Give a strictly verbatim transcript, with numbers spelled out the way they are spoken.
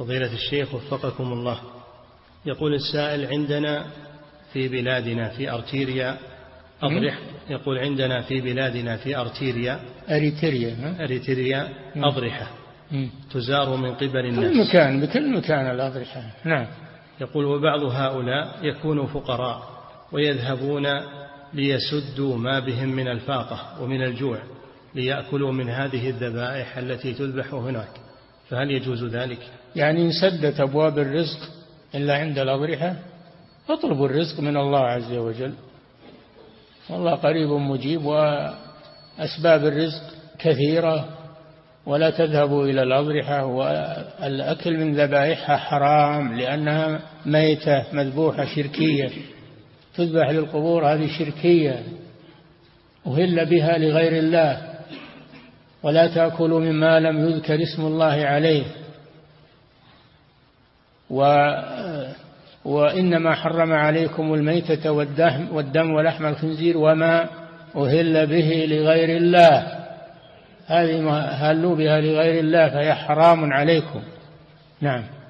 فضيلة الشيخ وفقكم الله، يقول السائل: عندنا في بلادنا في أرتيريا أضرح يقول عندنا في بلادنا في أرتيريا أريتريا أريتريا أضرحة تزار من قبل الناس. كل مكان بكل مكان الأضرحة. نعم. يقول: وبعض هؤلاء يكون فقراء ويذهبون ليسدوا ما بهم من الفاقة ومن الجوع ليأكلوا من هذه الذبائح التي تذبح هناك، فهل يجوز ذلك؟ يعني إن سدت أبواب الرزق إلا عند الأضرحة، اطلبوا الرزق من الله عز وجل، والله قريب مجيب، وأسباب الرزق كثيرة، ولا تذهبوا إلى الأضرحة. والأكل من ذبائحها حرام لأنها ميتة مذبوحة شركية، تذبح للقبور، هذه شركية أهل بها لغير الله. ولا تأكلوا مما لم يذكر اسم الله عليه. و وإنما حرم عليكم الميتة والدم, والدم ولحم الخنزير وما أهل به لغير الله، هذه ما هلوا بها لغير الله فهي حرام عليكم. نعم.